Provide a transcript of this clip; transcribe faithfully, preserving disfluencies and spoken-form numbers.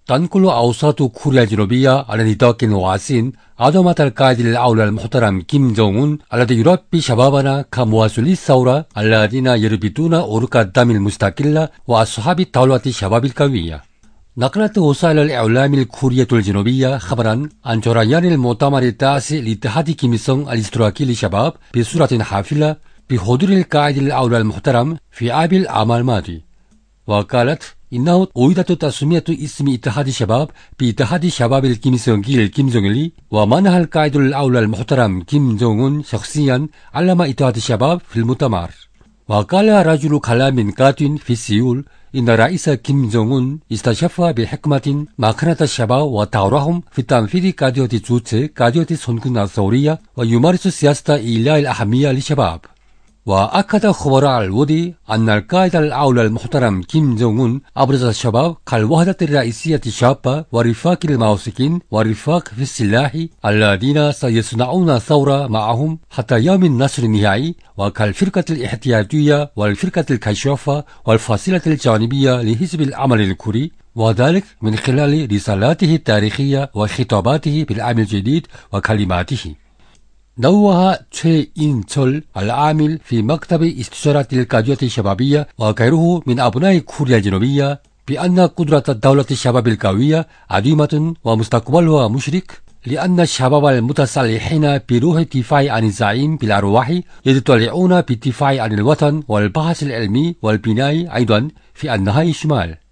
تنقل أوساط كوريا الجنوبية على نطاق واسع عظمة القائد الأول المحترم كيم جونغ أون الذي يربي شبابنا كمواصلي الثورة الذين يربطون عروق الدم المستقلة وأصحاب الدولة الشباب القوية. نقلت وسائل الإعلام الكورية الجنوبية خبرا عن جريان المؤتمر التاسع لاتحاد كيميلسونغ الاشتراكي للشباب بصورة حافلة بحضور القائد الأول المحترم في آب العام الماضي. وقالت إنه أريدت تسمية اسم اتحاد الشباب باتحاد الشباب الكيميلسونغي الكيمجونغلي، ومنح القائد الأول المحترم كيم جونغ أون شخصيا علم اتحاد الشباب في المؤتمر. وقال رجل كلام قات في سيول إن الرئيس كيم جونغ أون استشف بحكمة مكانة الشباب ودورهم في تنفيذ قضية جوتشي قضية سونغ الثورية ويمارس سياسة إيلاء الأهمية للشباب. وأكد خبراء الودي أن القائد الأول المحترم كيم جونغ أون أبرز الشباب كالوحدة الرئيسية الشابة ورفاق الموسيقين ورفاق في السلاح الذين سيصنعون ثورة معهم حتى يوم النصر النهائي، وكالفرقة الاحتياطية والفرقة الكشافة والفصيلة الجانبية لحزب العمل الكوري، وذلك من خلال رسالاته التاريخية وخطاباته بالعام الجديد وكلماته. نوه تشي إن تشول العامل في مكتب استشارات القضية الشبابية وغيره من أبناء كوريا الجنوبية بأن قدرة الدولة الشباب القوية عظيمة ومستقبلها مشرق، لأن الشباب المتسلحين بروح الدفاع عن الزعيم بالأرواح يتطلعون بالدفاع عن الوطن والبحث العلمي والبناء أيضا في النهاية الشمال.